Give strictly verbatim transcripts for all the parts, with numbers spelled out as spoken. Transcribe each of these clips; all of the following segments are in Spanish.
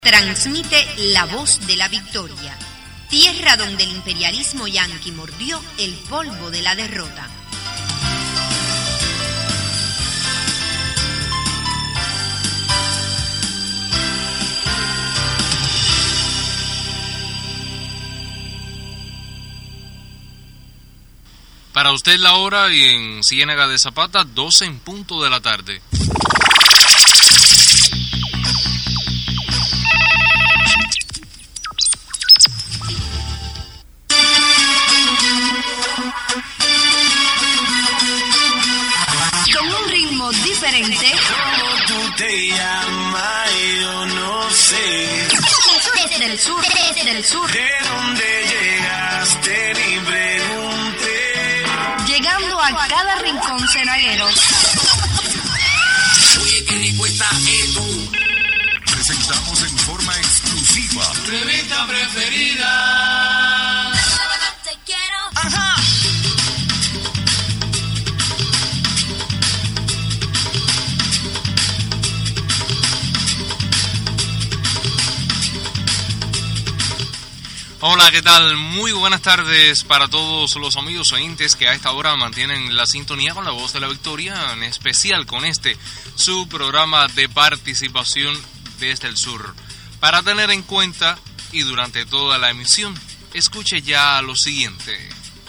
Transmite la voz de la victoria, tierra donde el imperialismo yanqui mordió el polvo de la derrota. Para usted la hora y en Ciénaga de Zapata, doce en punto de la tarde. Con un ritmo diferente. ¿Cómo tú te llamas? Yo no sé. Desde el sur, desde el sur. ¿De dónde llegaste? Ni pregunté. Llegando a cada rincón cenaguero. Oye, qué rico está esto. Presentamos en forma exclusiva Tu revista preferida. Te quiero. Ajá. Hola, ¿qué tal? Muy buenas tardes para todos los amigos oyentes que a esta hora mantienen la sintonía con la voz de la victoria, en especial con este, su programa de participación desde el sur. Para tener en cuenta y durante toda la emisión, escuche ya lo siguiente.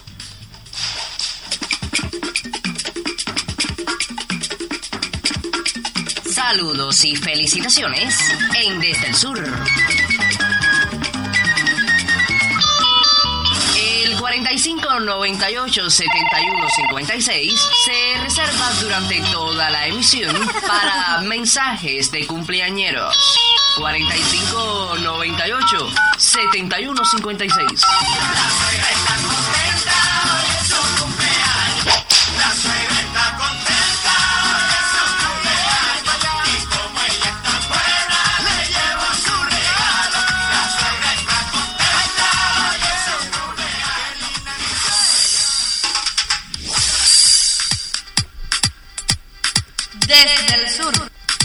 Saludos y felicitaciones en Desde el Sur. cuarenta y cinco noventa y ocho setenta y uno cincuenta y seis se reserva durante toda la emisión para mensajes de cumpleañeros. cuarenta y cinco noventa y ocho setenta y uno cincuenta y seis. La suegra está contenta, hoy es su cumpleaños. La suegra está contenta, hoy es su cumpleaños. Y como ella está buena, le llevo su regalo. La suegra está contenta, hoy es su cumpleaños. Desde el sur.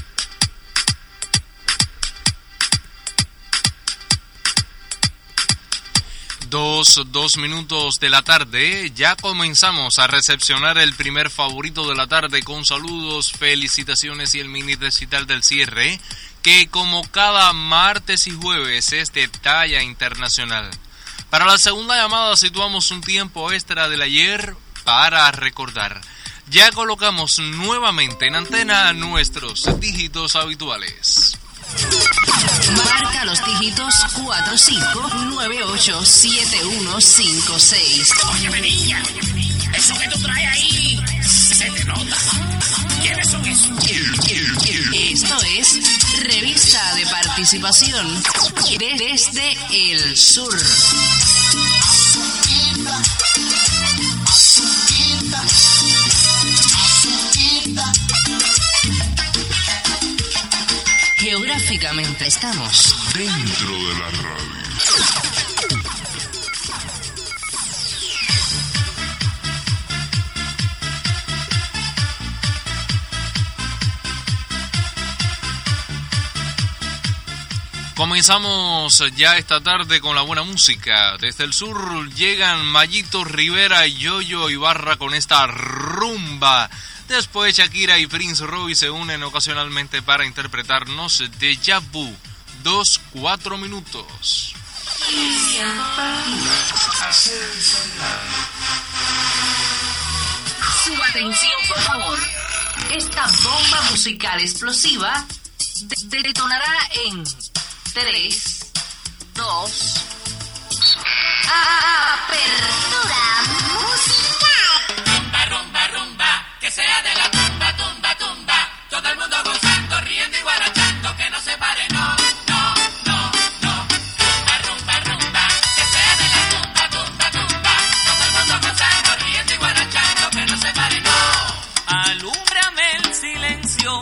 Dos, dos minutos de la tarde, ya comenzamos a recepcionar el primer favorito de la tarde con saludos, felicitaciones y el mini recital del cierre, que como cada martes y jueves es de talla internacional. Para la segunda llamada situamos un tiempo extra del ayer para recordar. Ya colocamos nuevamente en antena nuestros dígitos habituales. Marca los dígitos cuatro cinco nueve ocho siete uno cinco seis. Óyeme, niña, eso que tú traes ahí se te nota. ¿Quiénes son esos? Esto es Revista de Participación de- desde el Sur. Geográficamente estamos dentro de la radio. Comenzamos ya esta tarde con la buena música. Desde el sur llegan Mayito Rivera y Yoyo Ibarra con esta rumba. Después Shakira y Prince Roy se unen ocasionalmente para interpretarnos Deja Vu, dos, cuatro minutos. Su atención, por favor. Esta bomba musical explosiva de- detonará en tres, dos, apertura musical. Rumba, rumba, rumba, que sea de la tumba, tumba, tumba. Todo el mundo gozando, riendo y guarachando, que no se pare, no, no, no, no. Rumba, rumba, rumba, que sea de la tumba, tumba, tumba. Todo el mundo gozando, riendo y guarachando, que no se pare, no. Alúmbrame el silencio,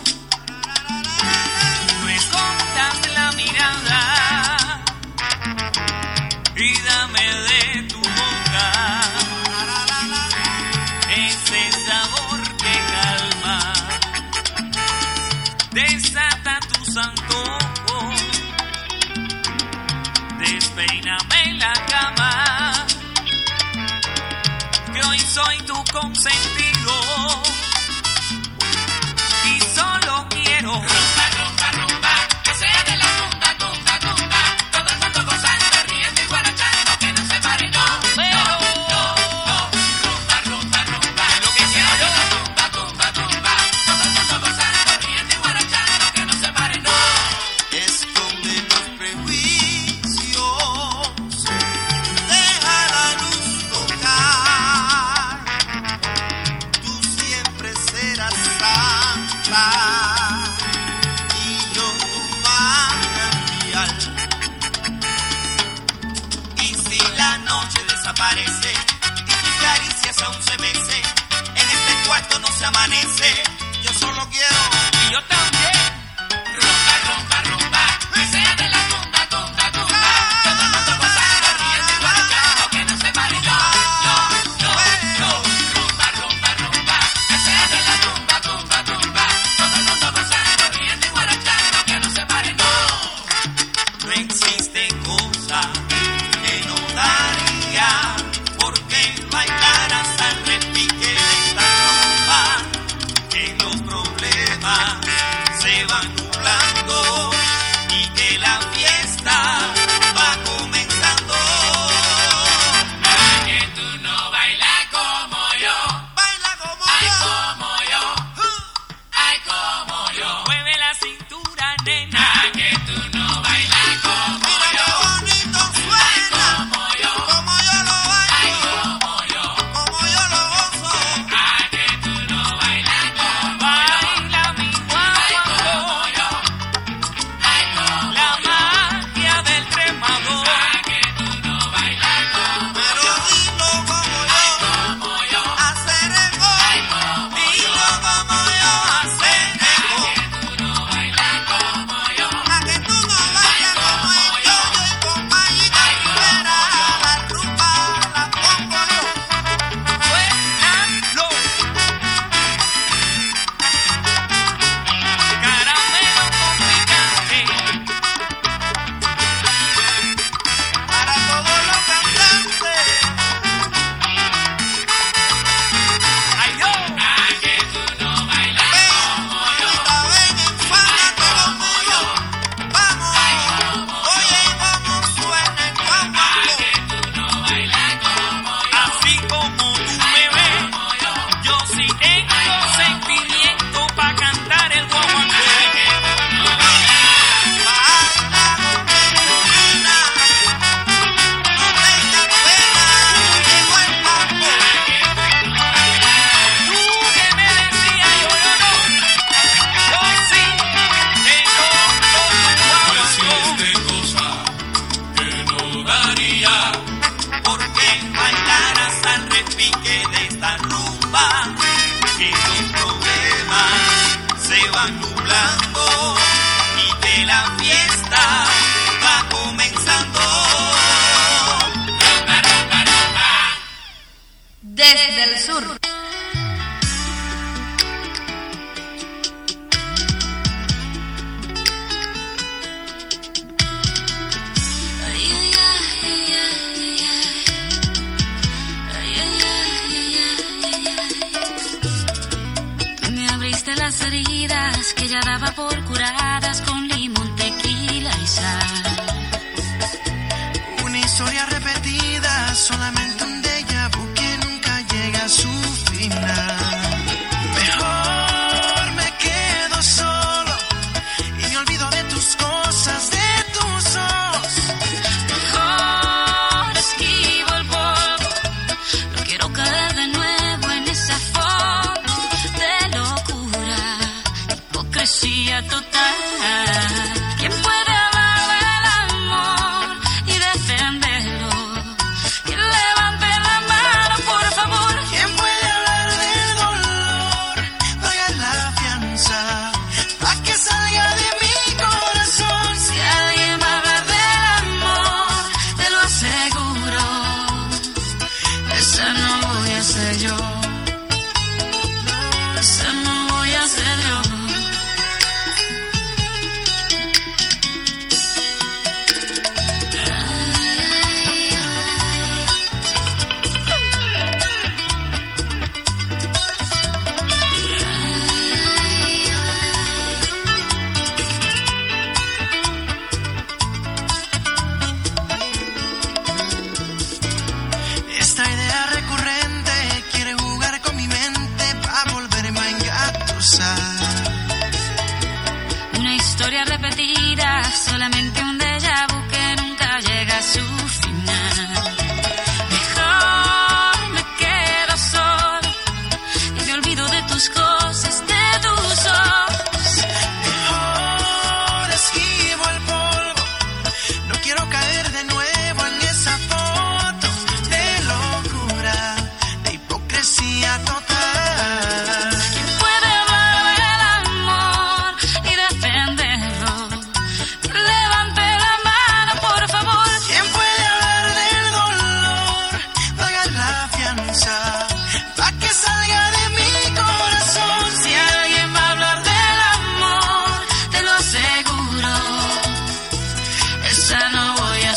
no escondas la mirada y dame de tu boca ese sabor que calma, desata tus antojos peíname la cama, que hoy soy tu consentido y solo quiero rumba, rumba, rumba, que sea de la tumba, tumba, tumba, todo el mundo gozando, riendo y guarachando, que no se pare, no, pero no, no, rumba, rumba, rumba, lo que sea quiero de la yo. tumba, tumba, tumba, todo el mundo gozando, riendo y guarachando, que no se pare, no. Esconde los prejuicios, deja la luz tocar. Tú siempre serás santa y yo tu manantial. Y si la noche desaparece y tus caricias aún se mecen, en este cuarto no se amanece. Yo solo quiero. Y yo también. Rumba, rumba, rumba, que sea de la tumba, tumba, tumba, todo el mundo gozando, riendo y guarachando, que no se pare, no, no, no, no. Rumba, rumba, rumba, que sea de la tumba, tumba, tumba, todo el mundo gozando, riendo y guarachando, que no se pare, no. No existe cosa que no daría porque bailaras al repique de esta rumba, que los problemas se van nublando y que la fiesta va comenzando. Que tú no bailas como yo, Baila como ay yo. como yo, ay como yo. Mueve la cintura, nena. Ah, que tú no bailas como Mira qué yo, bonito suena, como yo, como yo lo ay bailo, como yo. como yo lo gozo. Ah, que tú no bailas como Baila mi guaguancó, yo, ay como la magia del tremador. Ah, que tú no bailas como Pero dilo como yo, como yo, hacer ego. Dilo como yo, hacer ego. tú no bailas como yo. A que tú no bailas como yo, yo y con Mayita Rivera, la rumba la pongo yo. Suénalo. Caramelo con picante. Para todos los cantantes, Ay, yo. Ah, que tú no bailas ven, como yo. Mayita, ven, enfándate conmigo. Vamos, oye cómo suena el guaguancó. No bailas como yo, Así como tú me ves, yo sí tengo sentimiento para cantar el guaguancó. Baila conmigo, nena, no tengas pena, llegó el mambo. Tú que me decías yo, yo no, yo sí tengo todo tu guaguancó. Porque bailarás al repique de esta rumba, que los problemas se van nublando y que la fiesta va comenzando. Desde el sur. Me abriste las heridas que ya daba por curadas con limón, tequila y sal. Una historia repetida, solamente un déjà vu que nunca llega a su final. Mejor me quedo solo y me olvido de tus cosas, de tus ojos. Mejor esquivo el polvo, no quiero caer de nuevo en esa foto de locura, hipocresía total.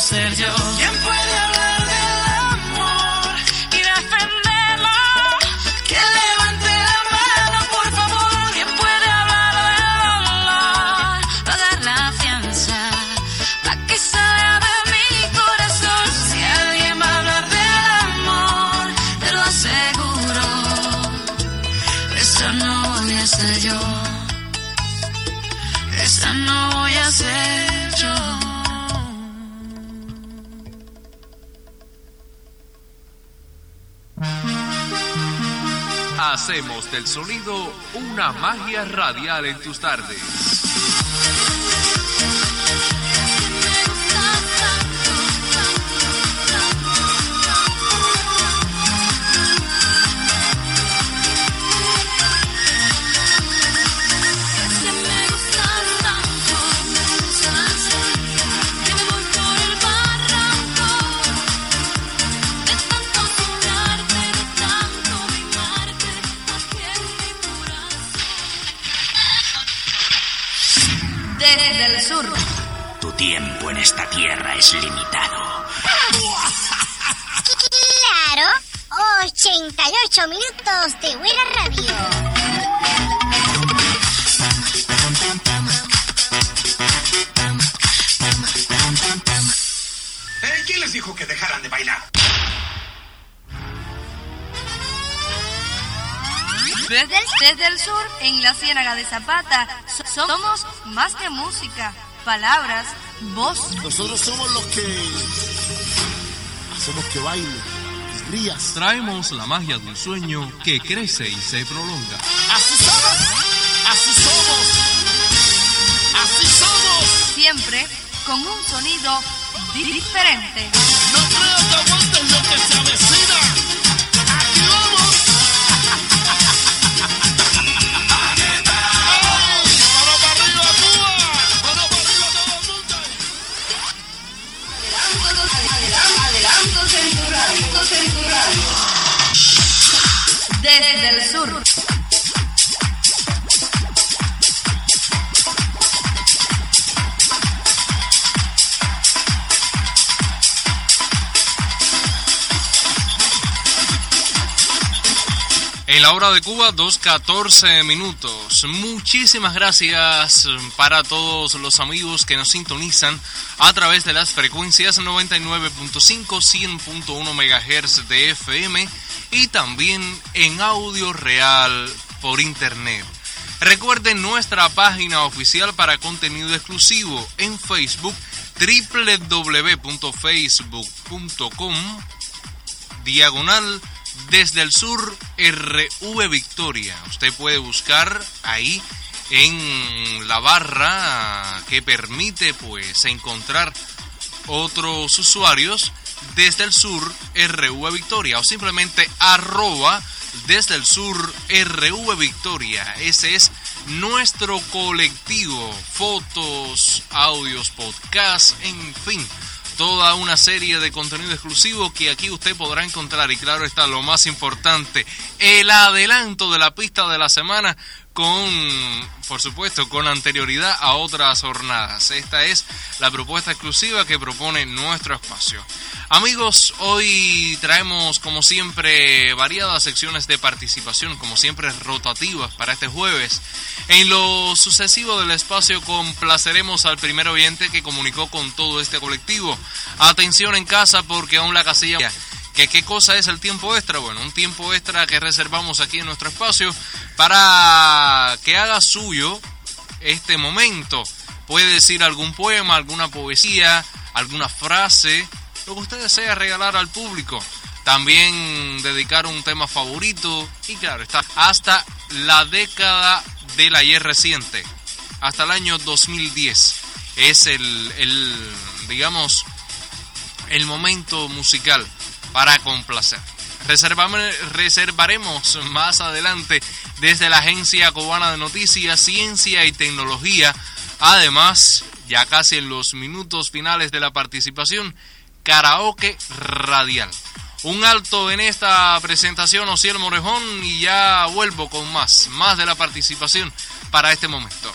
ser yo. ¿Quién puede hablar del amor Y defenderlo. que levante la mano, por favor? ¿Quién puede hablar del dolor? Pagar la fianza. Pa' que salga de mi corazón. Si alguien va a hablar del amor, te lo aseguro. Esa no voy a ser yo. Esa no voy a ser yo. Hacemos del sonido una magia radial en tus tardes. Desde el sur. Tu tiempo en esta tierra es limitado. Claro, ochenta y ocho minutos de buena radio. Eh, ¿Quién les dijo que dejaran de bailar? Desde el, desde el sur, en la Ciénaga de Zapata, so- somos más que música, palabras, voz. Nosotros somos los que hacemos que baile, que rías. Traemos la magia de un sueño que crece y se prolonga. Así somos, así somos, así somos. Siempre con un sonido di- diferente. No creo que aguantes lo que se avecina. Aquí vamos. Desde el sur. En la hora de Cuba, dos catorce minutos. Muchísimas gracias para todos los amigos que nos sintonizan a través de las frecuencias noventa y nueve punto cinco, cien punto uno megahertz de F M y también en audio real por internet. Recuerden nuestra página oficial para contenido exclusivo en Facebook, doble u doble u doble u punto facebook punto com diagonal Desde el Sur R V Victoria. Usted puede buscar ahí en la barra que permite pues encontrar otros usuarios Desde el Sur R V Victoria o simplemente arroba Desde el Sur R V Victoria. Ese es nuestro colectivo, fotos, audios, podcasts, en fin, toda una serie de contenido exclusivo que aquí usted podrá encontrar. Y claro está, lo más importante, el adelanto de la pista de la semana con, por supuesto, con anterioridad a otras jornadas. Esta es la propuesta exclusiva que propone nuestro espacio. Amigos, hoy traemos como siempre variadas secciones de participación, como siempre rotativas para este jueves. En lo sucesivo del espacio complaceremos al primer oyente que comunicó con todo este colectivo. Atención en casa porque aún la casilla... ¿Qué, ¿Qué cosa es el tiempo extra? Bueno, un tiempo extra que reservamos aquí en nuestro espacio para que haga suyo este momento. Puede decir algún poema, alguna poesía, alguna frase, lo que usted desea regalar al público. También dedicar un tema favorito y claro, está hasta la década del ayer reciente, hasta el año dos mil diez. Es el, el digamos, el momento musical para complacer. Reservaremos más adelante desde la Agencia Cubana de Noticias, Ciencia y Tecnología. Además, ya casi en los minutos finales de la participación, karaoke radial. Un alto en esta presentación, Osiel Morejón, y ya vuelvo con más, más de la participación para este momento.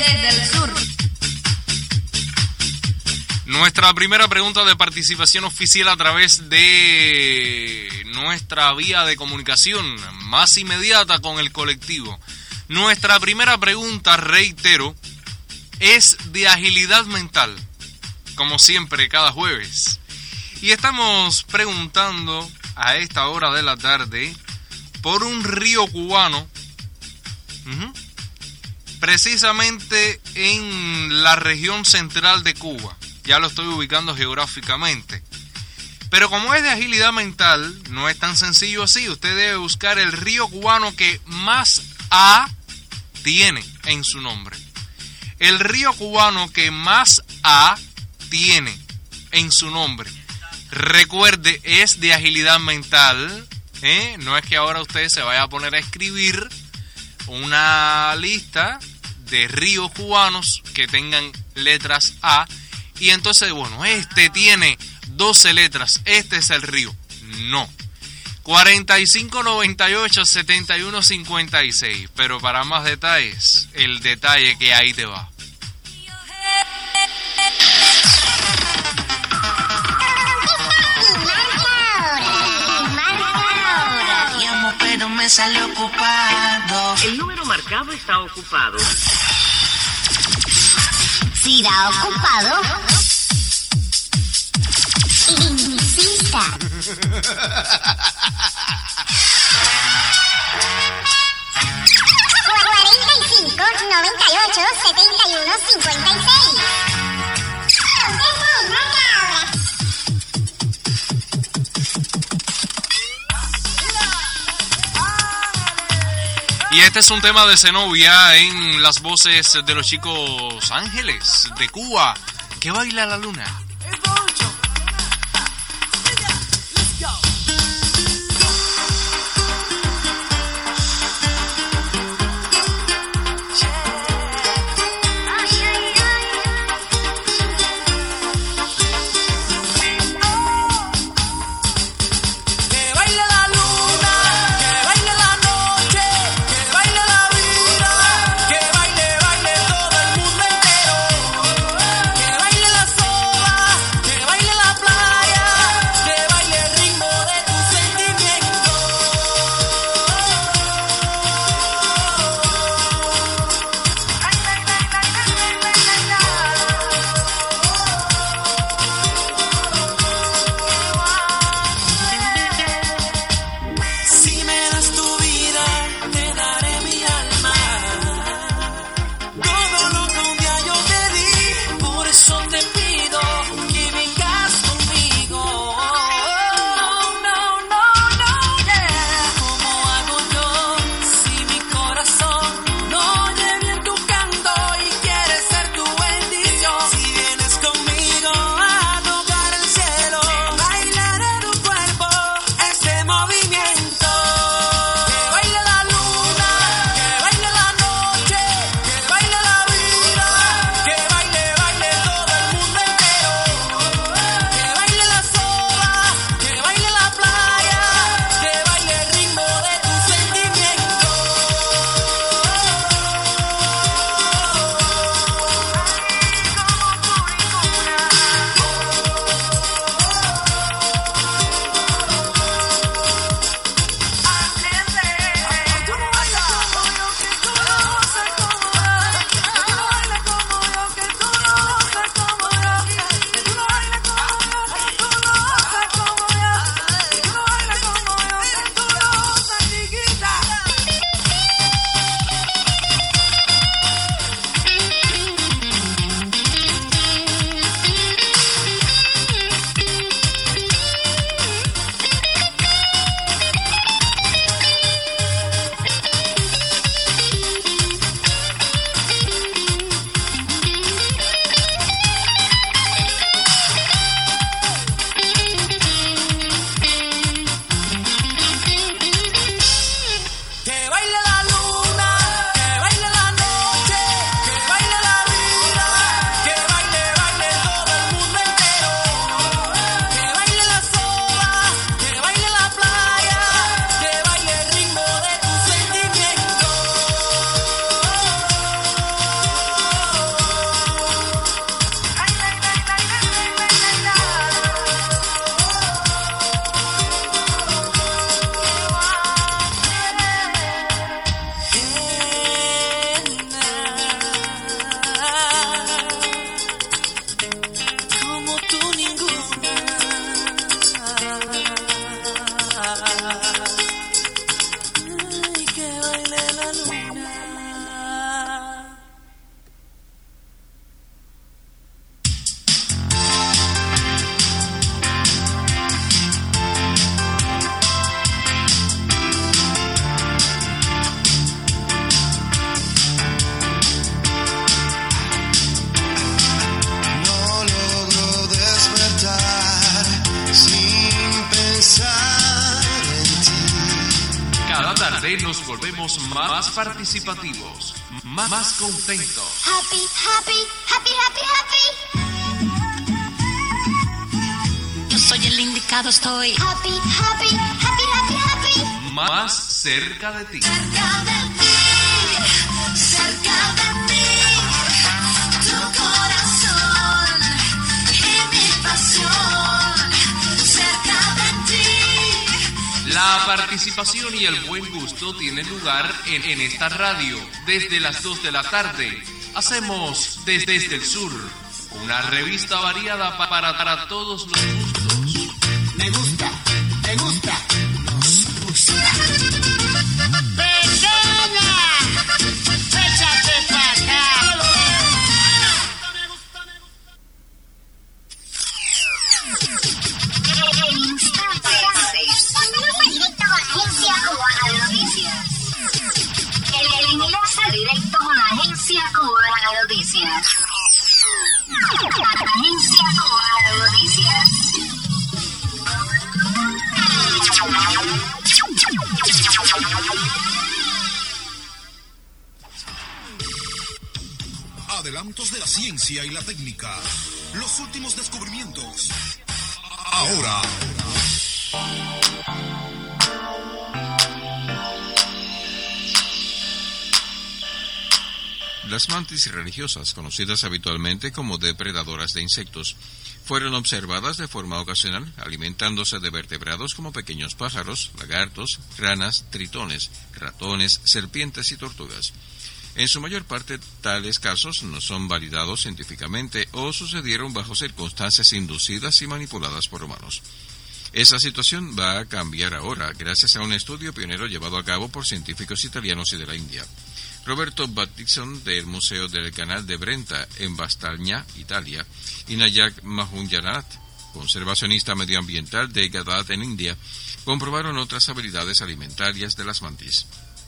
desde el sur. Nuestra primera pregunta de participación oficial a través de nuestra vía de comunicación más inmediata con el colectivo. Nuestra primera pregunta, reitero, es de agilidad mental, como siempre cada jueves. Y estamos preguntando a esta hora de la tarde por un río cubano, uh-huh, precisamente en la región central de Cuba. Ya lo estoy ubicando geográficamente. Pero como es de agilidad mental, no es tan sencillo así. Usted debe buscar el río cubano que más A tiene en su nombre. El río cubano que más A tiene en su nombre. Recuerde, es de agilidad mental, ¿eh? No es que ahora usted se vaya a poner a escribir una lista de ríos cubanos que tengan letras A. Y entonces, bueno, este tiene doce letras, este es el río. No. cuarenta y cinco noventa y ocho setenta y uno cincuenta y seis. Pero para más detalles, el detalle que ahí te va. Llamo pero me sale ocupado. El número marcado está ocupado. Si da ocupado, insista. cuarenta y cinco noventa y ocho setenta y uno cincuenta y seis. Y este es un tema de Zenobia en las voces de los chicos Ángeles de Cuba, que baila la luna. Que baile la playa, que baile el ritmo de tarde nos volvemos más participativos, más, más contentos. Happy, happy, happy, happy, happy. Yo soy el indicado, estoy Happy, happy, happy, happy, happy. Más cerca de ti. cerca de mí, cerca de mí. Tu corazón y mi pasión, cerca de ti. La participación y el buen gusto tienen lugar en, en esta radio. Desde las dos de la tarde hacemos desde, desde el sur una revista variada pa- para, para todos los gustos. Me gusta, me gusta, nos gusta. ¡Pequeña! ¡Échate pa' acá! El instante directo con la agencia cubana de noticias. El enlace directo con la agencia cubana de noticias. Agencia cubana de noticias. Adelantos de la ciencia y la técnica. Los últimos descubrimientos. Ahora. Las mantis religiosas, conocidas habitualmente como depredadoras de insectos, fueron observadas de forma ocasional, alimentándose de vertebrados como pequeños pájaros, lagartos, ranas, tritones, ratones, serpientes y tortugas. En su mayor parte, tales casos no son validados científicamente o sucedieron bajo circunstancias inducidas y manipuladas por humanos. Esa situación va a cambiar ahora, gracias a un estudio pionero llevado a cabo por científicos italianos y de la India. Roberto Battistone, del Museo del Canal de Brenta, en Bastagna, Italia, y Nayak Mahunjanat, conservacionista medioambiental de Gadad, en India, comprobaron otras habilidades alimentarias de las mantis.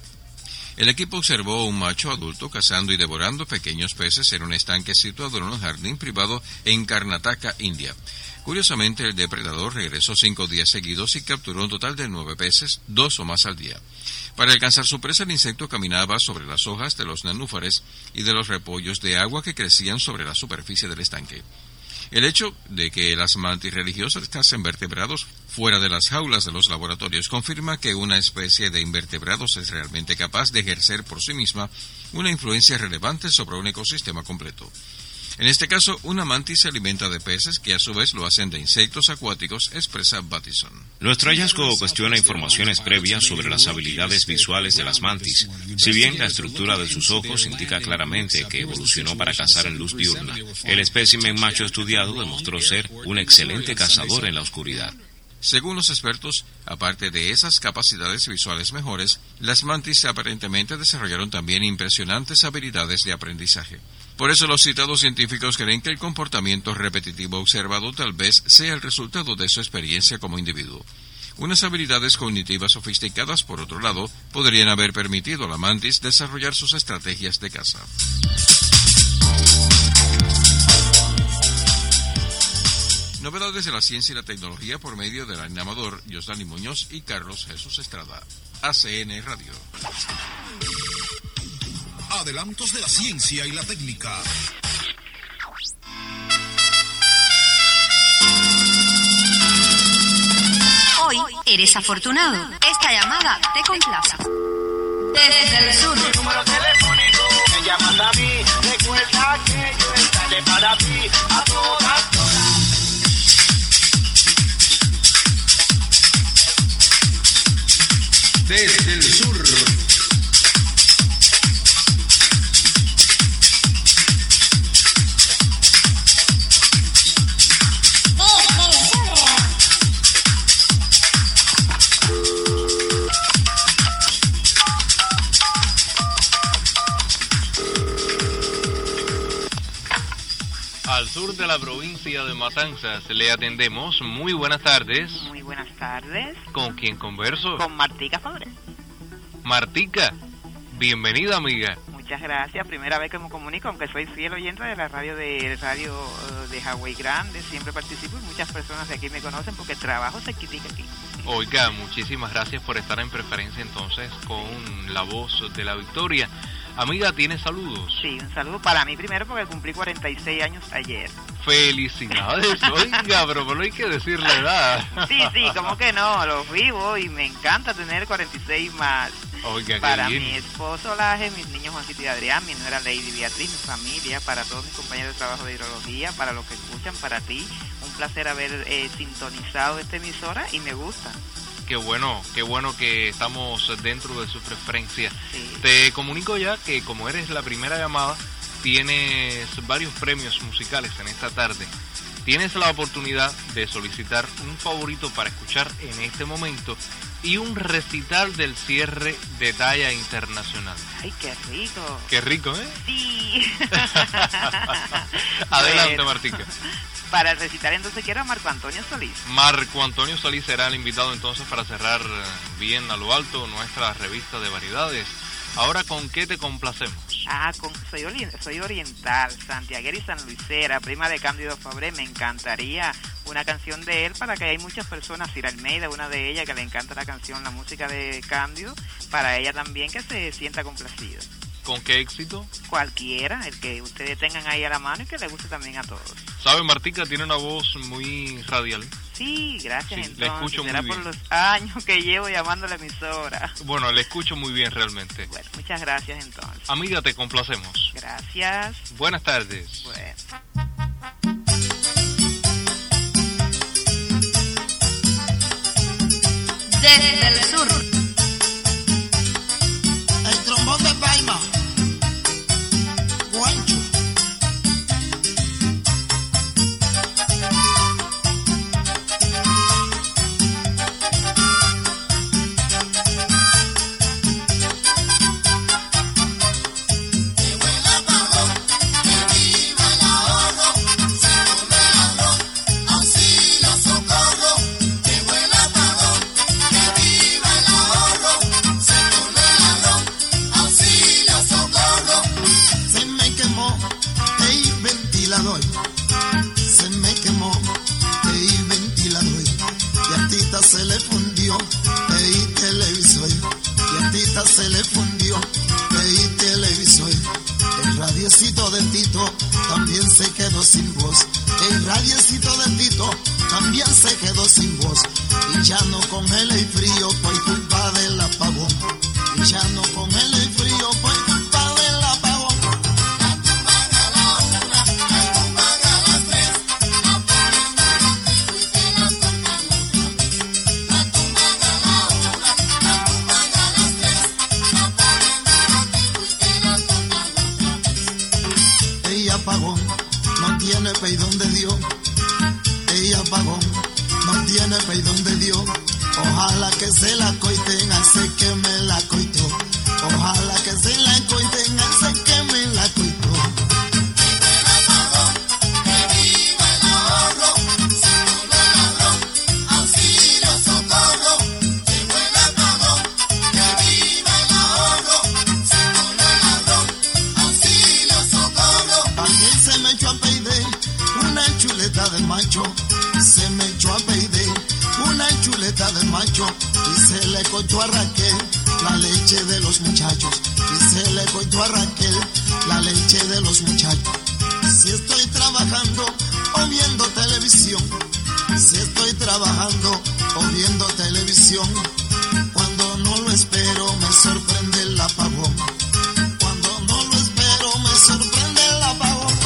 El equipo observó un macho adulto cazando y devorando pequeños peces en un estanque situado en un jardín privado en Karnataka, India. Curiosamente, el depredador regresó cinco días seguidos y capturó un total de nueve peces, dos o más al día. Para alcanzar su presa, el insecto caminaba sobre las hojas de los nenúfares y de los repollos de agua que crecían sobre la superficie del estanque. El hecho de que las mantis religiosas cacen vertebrados fuera de las jaulas de los laboratorios confirma que una especie de invertebrados es realmente capaz de ejercer por sí misma una influencia relevante sobre un ecosistema completo. En este caso, una mantis se alimenta de peces que a su vez lo hacen de insectos acuáticos, expresa Battistone. Nuestro hallazgo cuestiona informaciones previas sobre las habilidades visuales de las mantis. Si bien la estructura de sus ojos indica claramente que evolucionó para cazar en luz diurna, el espécimen macho estudiado demostró ser un excelente cazador en la oscuridad. Según los expertos, aparte de esas capacidades visuales mejores, las mantis aparentemente desarrollaron también impresionantes habilidades de aprendizaje. Por eso los citados científicos creen que el comportamiento repetitivo observado tal vez sea el resultado de su experiencia como individuo. Unas habilidades cognitivas sofisticadas, por otro lado, podrían haber permitido a la mantis desarrollar sus estrategias de caza. Novedades de la ciencia y la tecnología por medio del animador Yosdani Muñoz y Carlos Jesús Estrada. A C N Radio. Adelantos de la ciencia y la técnica. Hoy eres afortunado. Esta llamada te complace. Desde el sur. Mi número telefónico, me llamas a mí. Recuerda que yo estaré para ti a todas horas. Desde el sur. Al sur de la provincia de Matanzas le atendemos. Muy buenas tardes. Muy buenas tardes. ¿Con quién converso? Con Martica Fabre. Martica, bienvenida, amiga. Muchas Muchas gracias. Primera vez que me comunico, aunque soy fiel oyente de la radio de radio uh, de Hawái Grande, siempre participo y muchas personas de aquí me conocen porque trabajo cerquitica aquí. Oiga, muchísimas gracias por estar en preferencia entonces con La Voz de la Victoria. Amiga, ¿tienes saludos? Sí, un saludo para mí primero porque cumplí cuarenta y seis años ayer. Felicidades, oiga, pero no hay que decir la edad. Sí, sí, como que no, los vivo y me encanta tener cuarenta y seis más. Oiga, para qué bien. Mi esposo Laje, mis niños Juancito y Adrián, mi nuera Lady Beatriz, mi familia, para todos mis compañeros de trabajo de hidrología, para los que escuchan, para ti, un placer haber eh, sintonizado esta emisora y me gusta. Qué bueno, qué bueno que estamos dentro de su preferencia. Sí. Te comunico ya que como eres la primera llamada, tienes varios premios musicales en esta tarde. Tienes la oportunidad de solicitar un favorito para escuchar en este momento y un recital del cierre de talla internacional. ¡Ay, qué rico! ¡Qué rico, eh! Sí. Adelante, bueno, Martica. Para el recital entonces quiero a Marco Antonio Solís. Marco Antonio Solís será el invitado entonces para cerrar bien a lo alto nuestra revista de variedades. Ahora, ¿con qué te complacemos? Ah, con, soy, ori soy oriental, santiaguera y sanluisera, prima de Cándido Fabré. Me encantaría una canción de él para que hay muchas personas, Cira Almeida, una de ellas que le encanta la canción, la música de Cándido, para ella también que se sienta complacida. ¿Con qué éxito? Cualquiera, el que ustedes tengan ahí a la mano y que le guste también a todos. ¿Sabe, Martica? Tiene una voz muy radial. Sí, gracias. Sí, entonces. Le escucho Será muy por bien. los años que llevo llamando a la emisora. Bueno, le escucho muy bien realmente. Bueno, muchas gracias entonces. Amiga, te complacemos. Gracias. Buenas tardes. Bueno. Desde el sur. El trombón de Paima. Guancho. Se me quemó el ventilador y a Tita se le fundió el televisor y a Tita se le fundió el televisor. El radiecito de Tito también se quedó sin voz. El radiecito de Tito también se quedó sin voz y ya no congela el frío por culpa del apagón. Y ya no congela el frío por culpa del apagón. Apagón, no tiene perdón de Dios. Ella apagón, no tiene perdón de Dios. Ojalá que se la coiten, hace que me la coitó. Ojalá que se la coiten, hace que me la coitó. De macho, se me echó a pedir una chuleta de macho y se le cortó a Raquel la leche de los muchachos y se le cortó a Raquel la leche de los muchachos. Si estoy trabajando o viendo televisión, si estoy trabajando o viendo televisión, cuando no lo espero me sorprende el apagón. Cuando no lo espero me sorprende el apagón.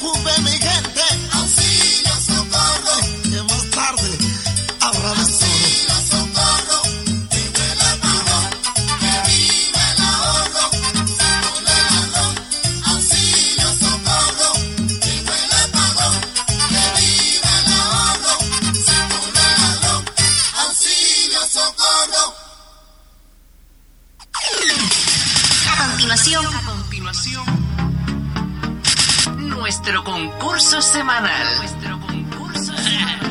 preocupe mi gente. Auxilio, socorro. Que más tarde habrá de todo. Auxilio, socorro. Tengo el apagón. Que viva el ahorro. Saco el ladrón. Auxilio, socorro. Tengo el apagón. Que viva el ahorro. Saco el ladrón. Auxilio, socorro. A continuación, a continuación, nuestro concurso semanal. Nuestro concurso semanal.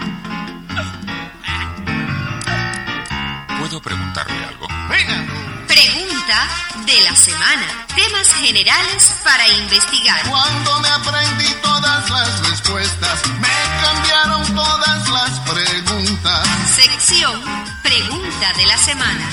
¿Puedo preguntarle algo? Pregunta de la semana. Temas generales para investigar. Cuando me aprendí todas las respuestas, me cambiaron todas las preguntas. Sección Pregunta de la semana.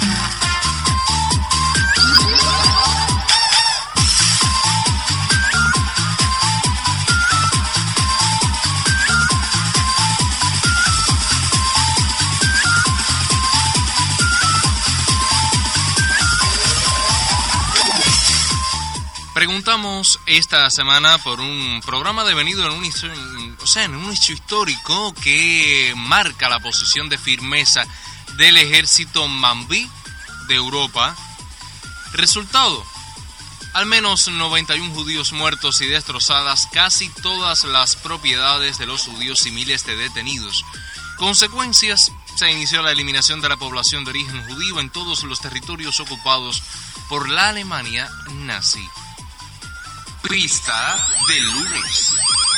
Preguntamos esta semana por un programa devenido en un, hecho, o sea, en un hecho histórico que marca la posición de firmeza del ejército mambí de Europa. Resultado, al menos noventa y uno judíos muertos y destrozadas casi todas las propiedades de los judíos y miles de detenidos. Consecuencias, se inició la eliminación de la población de origen judío en todos los territorios ocupados por la Alemania nazi. Pista del lunes.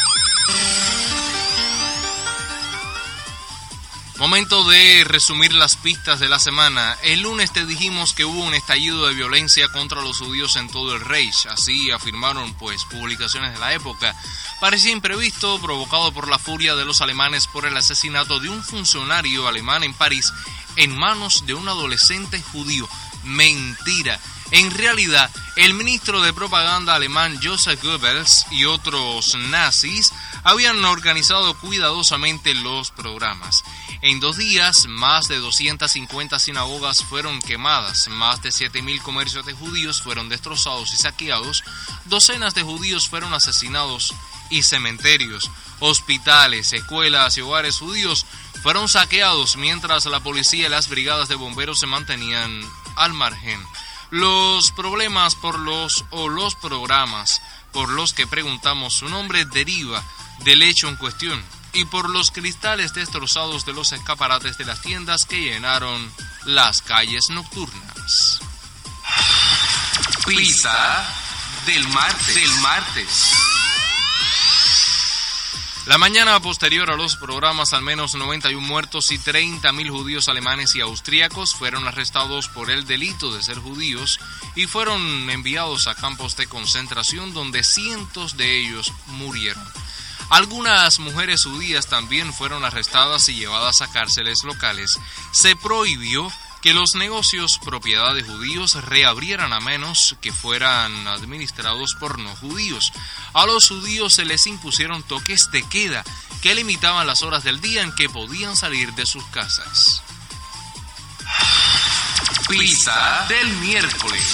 Momento de resumir las pistas de la semana. El lunes te dijimos que hubo un estallido de violencia contra los judíos en todo el Reich. Así afirmaron pues publicaciones de la época. Parecía imprevisto, provocado por la furia de los alemanes por el asesinato de un funcionario alemán en París en manos de un adolescente judío. Mentira. En realidad, el ministro de propaganda alemán Joseph Goebbels y otros nazis habían organizado cuidadosamente los programas. En dos días, más de doscientas cincuenta sinagogas fueron quemadas, más de siete mil comercios de judíos fueron destrozados y saqueados, docenas de judíos fueron asesinados y cementerios, hospitales, escuelas y hogares judíos fueron saqueados mientras la policía y las brigadas de bomberos se mantenían al margen. Los problemas por los o los programas por los que preguntamos su nombre deriva del hecho en cuestión y por los cristales destrozados de los escaparates de las tiendas que llenaron las calles nocturnas. Pista del martes. Del martes. La mañana posterior a los programas, al menos noventa y uno muertos y treinta mil judíos alemanes y austríacos fueron arrestados por el delito de ser judíos y fueron enviados a campos de concentración donde cientos de ellos murieron. Algunas mujeres judías también fueron arrestadas y llevadas a cárceles locales. Se prohibió que los negocios propiedad de judíos reabrieran a menos que fueran administrados por no judíos. A los judíos se les impusieron toques de queda que limitaban las horas del día en que podían salir de sus casas. Pista del miércoles.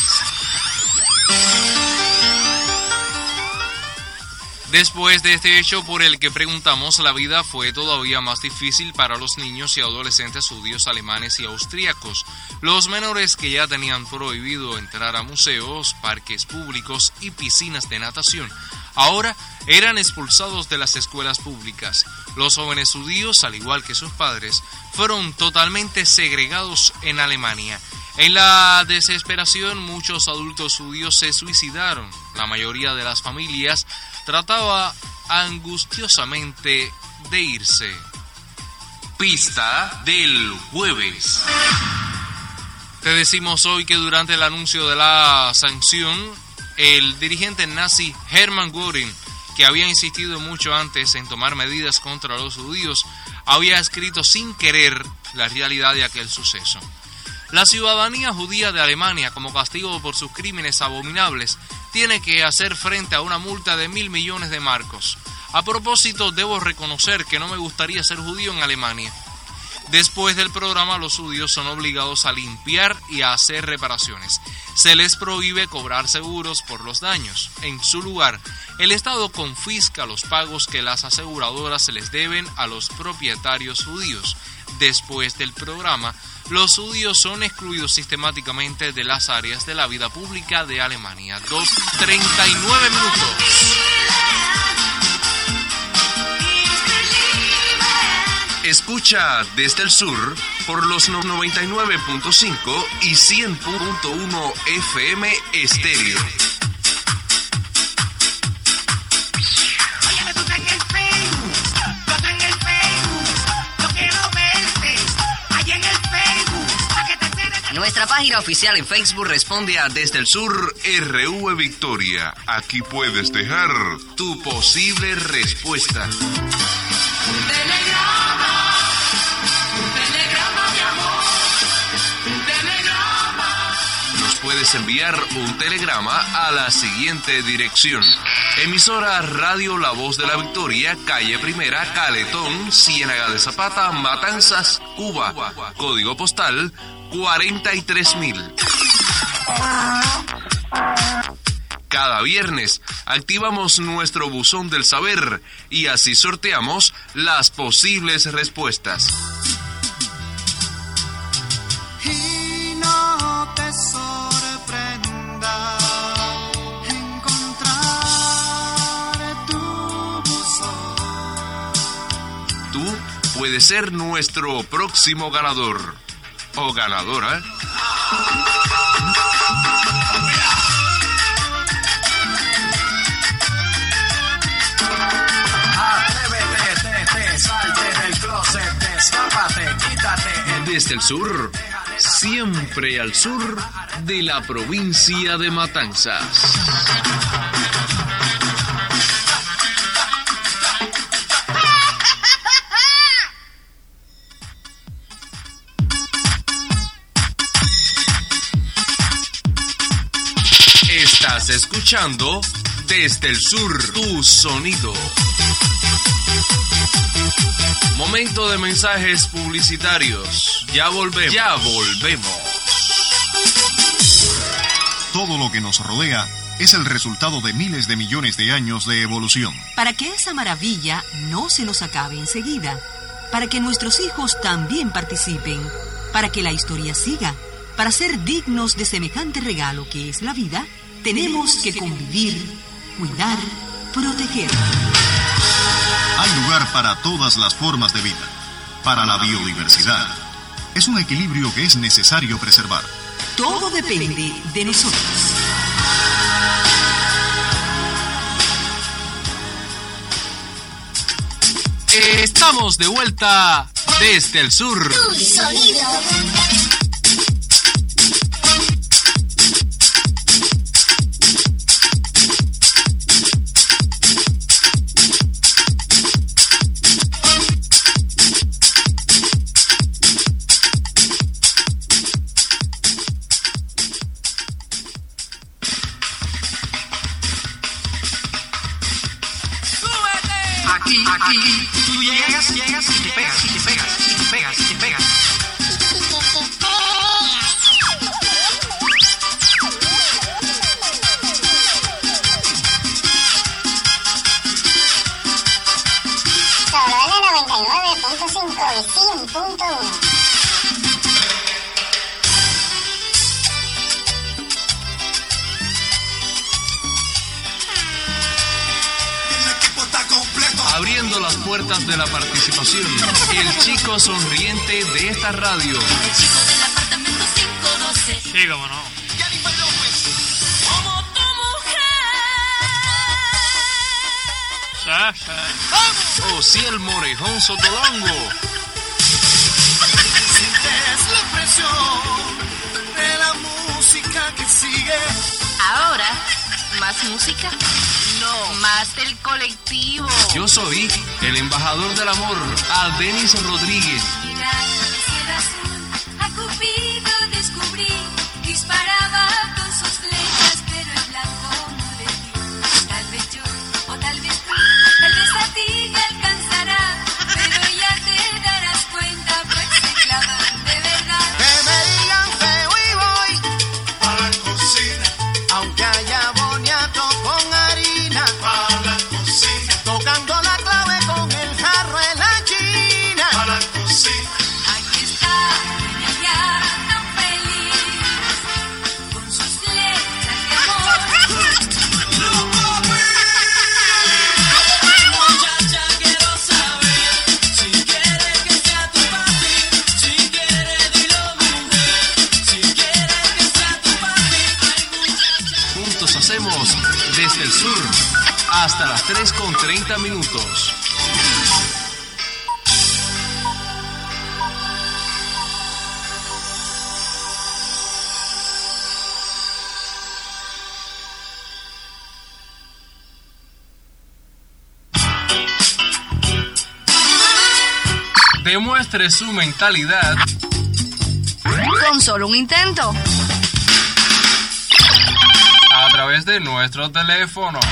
Después de este hecho por el que preguntamos, la vida fue todavía más difícil para los niños y adolescentes judíos alemanes y austríacos. Los menores que ya tenían prohibido entrar a museos, parques públicos y piscinas de natación, ahora eran expulsados de las escuelas públicas. Los jóvenes judíos, al igual que sus padres, fueron totalmente segregados en Alemania. En la desesperación, muchos adultos judíos se suicidaron. La mayoría de las familias trataba angustiosamente de irse. Pista del jueves. Te decimos hoy que durante el anuncio de la sanción, el dirigente nazi Hermann Göring, que había insistido mucho antes en tomar medidas contra los judíos, había escrito sin querer la realidad de aquel suceso. La ciudadanía judía de Alemania, como castigo por sus crímenes abominables, tiene que hacer frente a una multa de mil millones de marcos. A propósito, debo reconocer que no me gustaría ser judío en Alemania. Después del programa, los judíos son obligados a limpiar y a hacer reparaciones. Se les prohíbe cobrar seguros por los daños. En su lugar, el Estado confisca los pagos que las aseguradoras se les deben a los propietarios judíos. Después del programa, los judíos son excluidos sistemáticamente de las áreas de la vida pública de Alemania. dos treinta y nueve minutos. Escucha desde el sur por los noventa y nueve punto cinco y cien punto uno F M estéreo. Nuestra página oficial en Facebook responde a Desde el Sur R V Victoria. Aquí puedes dejar tu posible respuesta. Un telegrama, un telegrama de amor, un telegrama. Nos puedes enviar un telegrama a la siguiente dirección: emisora Radio La Voz de la Victoria, calle Primera, Caletón, Ciénaga de Zapata, Matanzas, Cuba. Código postal cuarenta y tres mil. Cada viernes activamos nuestro buzón del saber y así sorteamos las posibles respuestas. Y no te sorprenda encontrar tu buzón. Tú puedes ser nuestro próximo ganador o ganadora. Desde el sur, siempre al sur de la provincia de Matanzas. Estás escuchando Desde el Sur, tu sonido. Momento de mensajes publicitarios. Ya volvemos. Ya volvemos. Todo lo que nos rodea es el resultado de miles de millones de años de evolución. Para que esa maravilla no se nos acabe enseguida, para que nuestros hijos también participen, para que la historia siga, para ser dignos de semejante regalo que es la vida, tenemos que convivir, cuidar, proteger. Hay lugar para todas las formas de vida, para la biodiversidad. Es un equilibrio que es necesario preservar. Todo depende de nosotros. Estamos de vuelta desde el sur. Tu sonido. Aquí, aquí, tú llegas, llegas y te pegas, y te pegas, y te pegas, y te pegas. Solo en la noventa y nueve punto cinco y cien punto uno. Abriendo las puertas de la participación, el chico sonriente de esta radio. El chico del apartamento cinco doce. Sí, cómo no. Como tu mujer. Sí, sí. O si el morejón Sotolongo. Sientes la presión de la música que sigue. Ahora, ¿más música? No, más del colectivo. Yo soy el embajador del amor, a Denis Rodríguez. Y la cielo azul, a Cupido descubrí, disparaba con sus flechas, pero el blanco no le dio. Tal vez yo, o tal vez tú, tal vez a ti te alcanzará, pero ya te darás cuenta, pues aunque haya boniato con harina, pa' la cocina, tocando la clave con el jarro en la china, pa' la cocina. Aquí está Doña Yara tan feliz, con sus letras de amor. Muchacha, quiero saber si quieres que sea tu papi, si quieres dilo mujer, si quieres que sea tu papi. Ay, muchacha. Juntos hacemos desde el sur hasta las tres con treinta minutos. Demuestre su mentalidad Con solo un intento. a través de nuestro teléfono.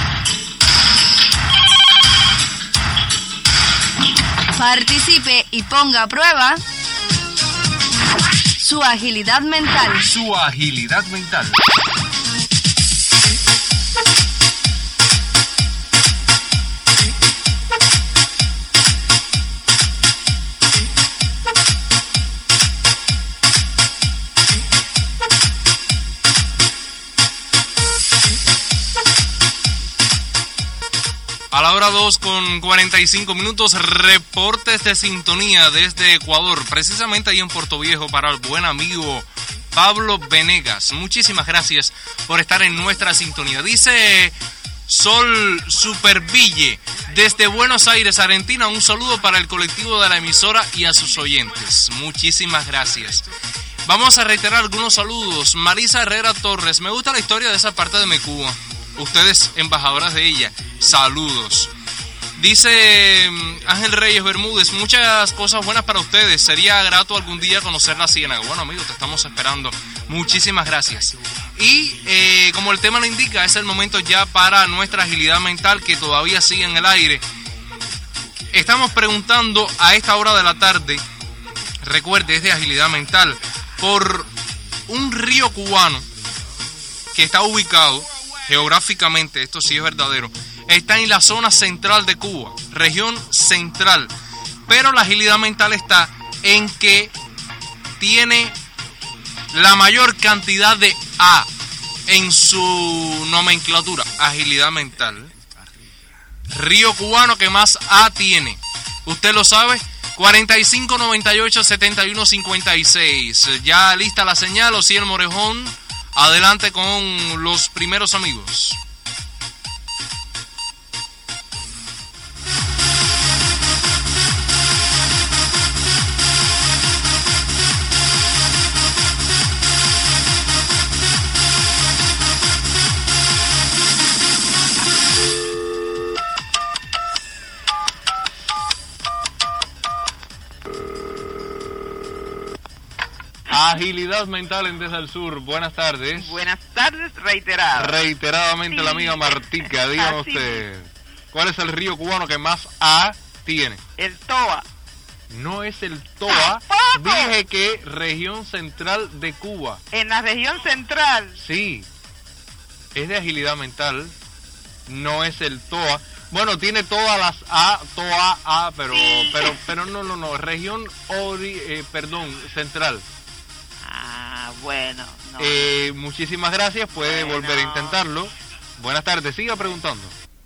Participe y ponga a prueba su agilidad mental. Su agilidad mental. A la hora dos con cuarenta y cinco minutos, reportes de sintonía desde Ecuador, precisamente ahí en Puerto Viejo, para el buen amigo Pablo Venegas. Muchísimas gracias por estar en nuestra sintonía. Dice Sol Superville, desde Buenos Aires, Argentina, un saludo para el colectivo de la emisora y a sus oyentes. Muchísimas gracias. Vamos a reiterar algunos saludos. Marisa Herrera Torres, me gusta la historia de esa parte de Mecúa. Ustedes, embajadoras de ella, saludos. Dice Ángel Reyes Bermúdez, muchas cosas buenas para ustedes. Sería grato algún día conocer la Ciénaga. Bueno, amigos, te estamos esperando. Muchísimas gracias. Y eh, como el tema lo indica, es el momento ya para nuestra agilidad mental, que todavía sigue en el aire. Estamos preguntando a esta hora de la tarde, recuerde, es de agilidad mental, por un río cubano que está ubicado geográficamente, esto sí es verdadero, está en la zona central de Cuba, región central, pero la agilidad mental está en que tiene la mayor cantidad de A en su nomenclatura. Agilidad mental, río cubano que más A tiene, ¿usted lo sabe? cuarenta y cinco noventa y ocho setenta y uno cincuenta y seis. Ya lista la señal, Osiel Morejón. Adelante con los primeros amigos. Agilidad mental en Desde el Sur. Buenas tardes. Buenas tardes, reiterada. Reiteradamente Sí. la amiga Martica, dígame Así usted, ¿cuál es el río cubano que más A tiene? El Toa. No es el Toa. ¡Tampoco! Dije que región central de Cuba. En la región central. Sí. Es de agilidad mental. No es el Toa. Bueno, tiene todas las A, Toa, A, pero, Sí. pero, pero no, no, no. Región ori, eh, perdón, central. Ah, bueno. No. Eh, muchísimas gracias, puede Bueno. volver a intentarlo. Buenas tardes, siga preguntando.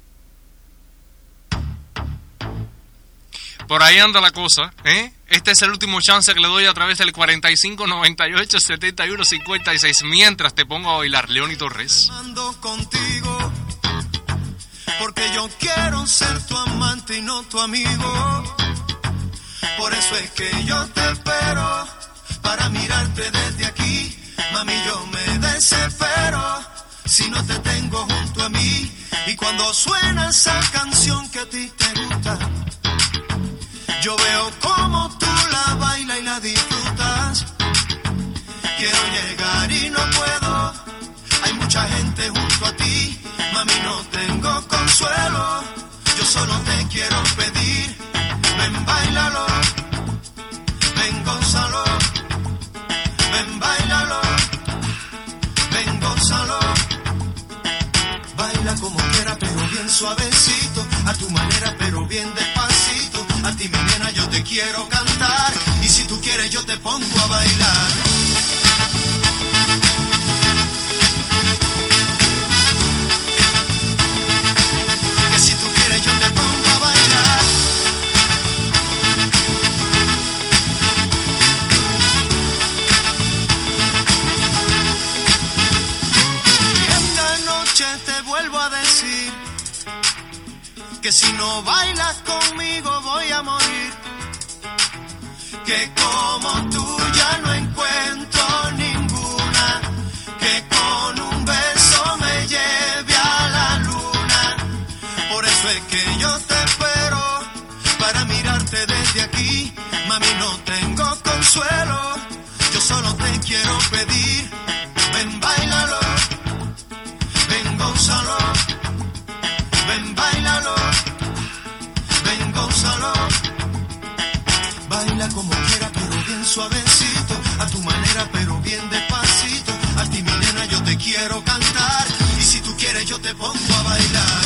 Por ahí anda la cosa, ¿eh? Este es el último chance que le doy a través del cuarenta y cinco noventa y ocho setenta y uno cincuenta y seis, mientras te pongo a bailar, Leoni Torres. Ando contigo porque yo quiero ser tu amante y no tu amigo. Por eso es que yo te espero para mirarte desde aquí. Mami, yo me desespero si no te tengo junto a mí. Y cuando suena esa canción que a ti te gusta, yo veo como tú la bailas y la disfrutas. Quiero llegar y no puedo, hay mucha gente junto a ti. Mami, no tengo consuelo, yo solo te quiero pedir. Ven, báilalo, ven, gózalo. Ven, báilalo, ven, gózalo. suavecito, a tu manera pero bien despacito. A ti mi nena yo te quiero cantar, y si tú quieres yo te pongo a bailar. Que si tú quieres yo te pongo a bailar. Te vuelvo a decir que si no bailas conmigo voy a morir, que como tú ya no encuentro ninguna, que con un beso me lleve a la luna. Por eso es que yo te espero para mirarte desde aquí. Mami, no tengo consuelo, yo solo te quiero pedir, ven, báilalo. Ven, gózalo, ven, báilalo, ven, gózalo. Baila como quiera, pero bien suavecito, a tu manera, pero bien despacito. A ti, mi nena, yo te quiero cantar, y si tú quieres, yo te pongo a bailar.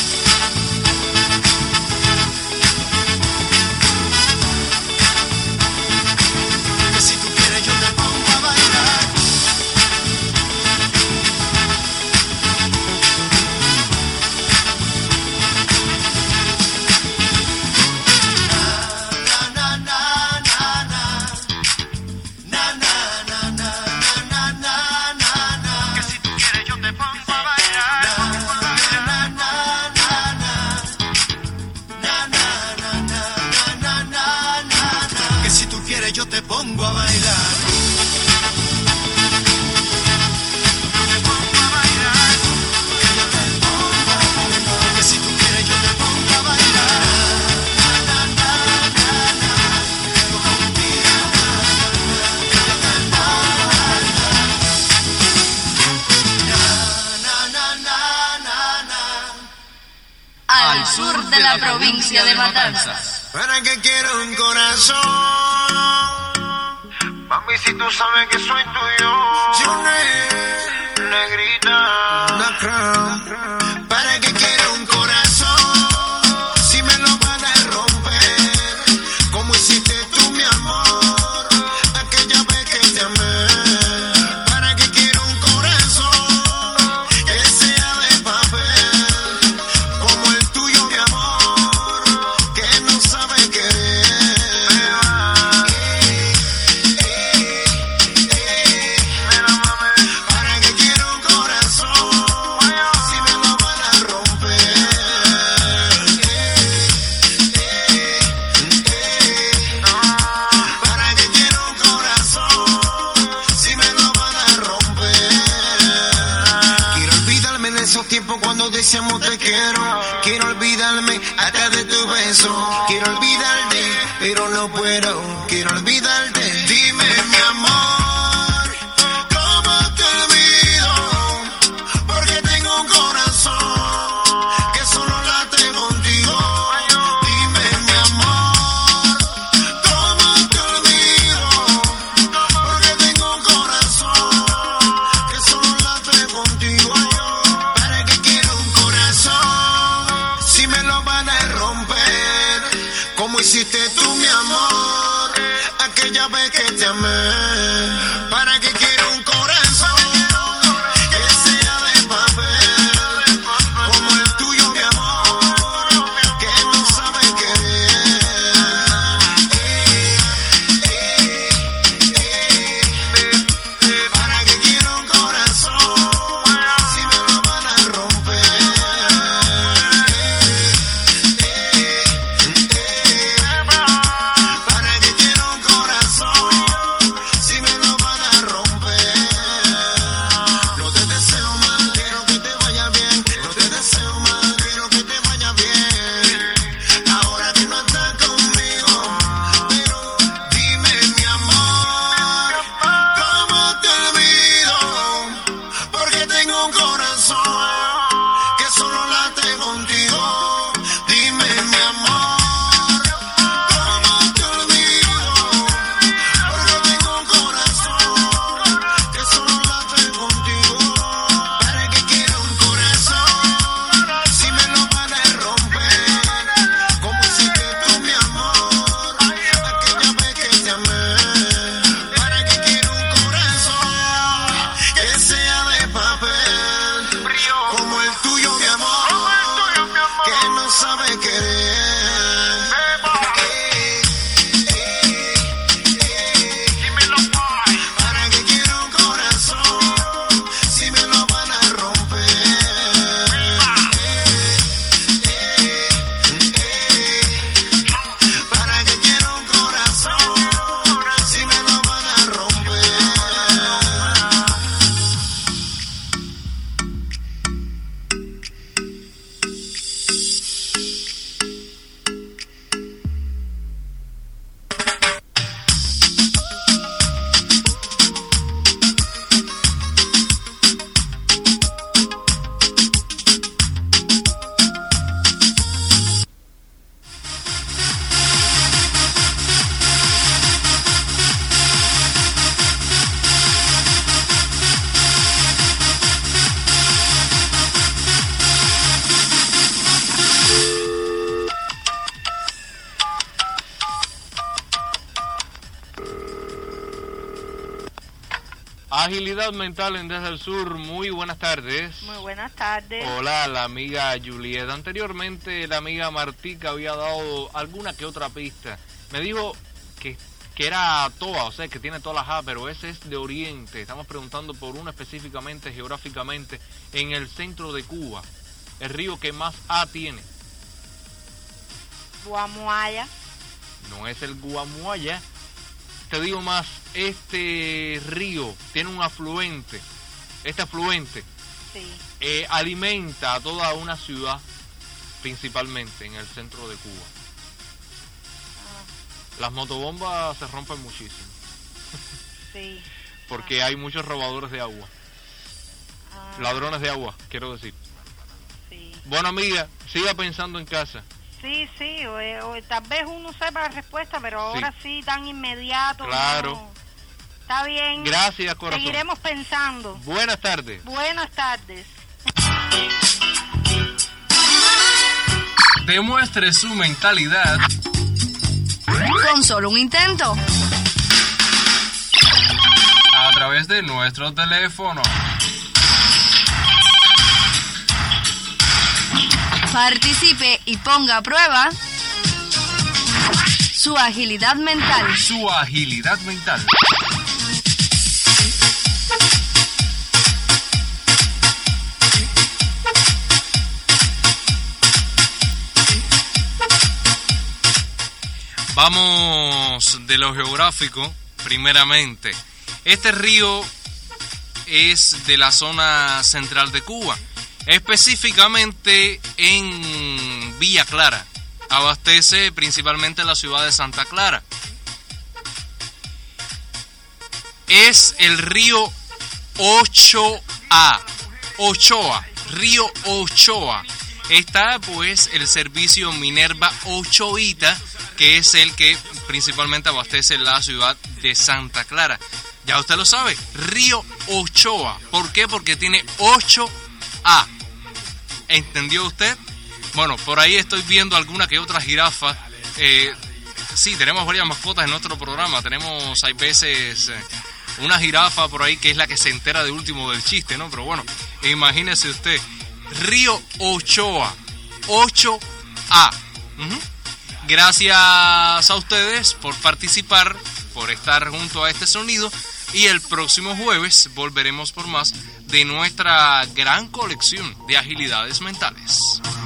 Que si tú quieres, yo te pongo a bailar. Yo te pongo a bailar. Yo te pongo a bailar. Yo te pongo a bailar. Que si tú quieres yo te pongo a bailar. Na, na, na, na, na. Yo contigo, yo te pongo a bailar. Na, na, na, na, na. Al sur de la provincia de Matanzas. ¿Para qué quiero un corazón? Mami, si tú sabes que soy tuyo. Yo negrita, una crown. ¿Para qué quiero un corazón? Si me lo van a romper. ¿Cómo hiciste tú, mi amor? Aquella vez que te amé. ¿Para qué quiero un corazón? Que sea de papel. Como el tuyo, mi amor. Que no sabe querer. Cuando decíamos te quiero, quiero olvidarme hasta de tu beso. Quiero olvidarte, pero no puedo. Quiero olvidarte. Dime, mi amor, ¿cómo te olvido? Porque tengo un corazón que solo late contigo. Dime, mi amor, ¿cómo te olvido? Porque tengo un corazón que solo late contigo. Si me lo van a romper, como hiciste tú, mi amor, aquella vez que te amé. ¿Para qué quiero un corazón que sea de papel? Como el tuyo, mi amor, que no sabe querer. ¿Para qué quiero un corazón si me lo van a romper? Si me lo van sabe querer. ¿Para qué quiero un corazón si me lo van a romper? ¿Para qué quiero un corazón si me lo van a romper? Agilidad Mental en Desde el Sur, muy buenas tardes. Muy buenas tardes. Hola, la amiga Juliet. Anteriormente la amiga Martica había dado alguna que otra pista. Me dijo que, que era Toa, o sea, que tiene todas las A, pero ese es de Oriente. Estamos preguntando por uno específicamente, geográficamente, en el centro de Cuba. El río que más A tiene. Guamuaya. No es el Guamuaya. Te digo más, este río tiene un afluente, este afluente Sí. eh, alimenta a toda una ciudad, principalmente en el centro de Cuba. Las motobombas se rompen muchísimo, Sí. porque hay muchos robadores de agua, ladrones de agua, quiero decir. Sí. Bueno, amiga, siga pensando en casa. Sí, sí, o, o, tal vez uno sepa la respuesta, pero ahora sí, sí tan inmediato. Claro. No. Está bien. Gracias, corazón. Seguiremos pensando. Buenas tardes. Buenas tardes. Demuestre su mentalidad Con solo un intento. a través de nuestro teléfono. Participe y ponga a prueba su agilidad mental. Su agilidad mental. Vamos de lo geográfico, primeramente. Este río es de la zona central de Cuba, específicamente en Villa Clara. Abastece principalmente la ciudad de Santa Clara. Es el río Ochoa. Ochoa, río Ochoa. Está pues el servicio Minerva Ochoita, que es el que principalmente abastece la ciudad de Santa Clara. Ya usted lo sabe, río Ochoa. ¿Por qué? Porque tiene ocho A. ¿Entendió usted? Bueno, por ahí estoy viendo alguna que otra jirafa. Eh, sí, tenemos varias mascotas en nuestro programa. Tenemos, hay veces, eh, una jirafa por ahí que es la que se entera de último del chiste, ¿no? Pero bueno, imagínese usted, río Ochoa, ocho A. Uh-huh. Gracias a ustedes por participar, por estar junto a este sonido, y el próximo jueves volveremos por más de nuestra gran colección de agilidades mentales.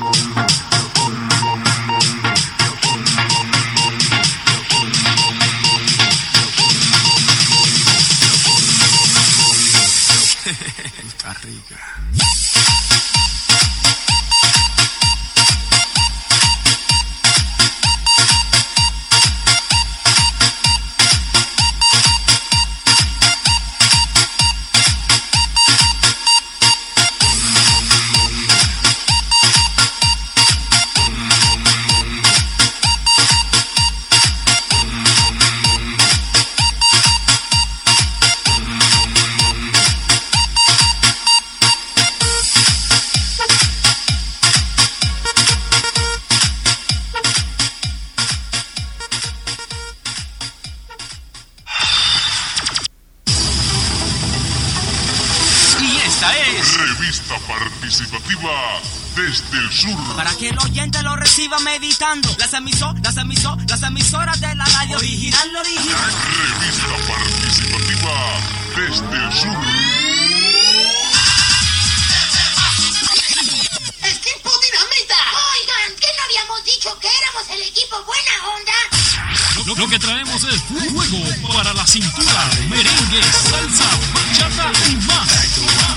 Está rica. Revista participativa desde el sur. Para que el oyente lo reciba meditando. Las emisoras, las emisoras, las emisoras de la radio. Original, original. Revista participativa desde el sur. ¡Equipo Dinamita! Oigan, ¿qué no habíamos dicho que éramos el equipo buena onda? Lo, lo que traemos es fuego para la cintura, merengue, salsa, bachata y más.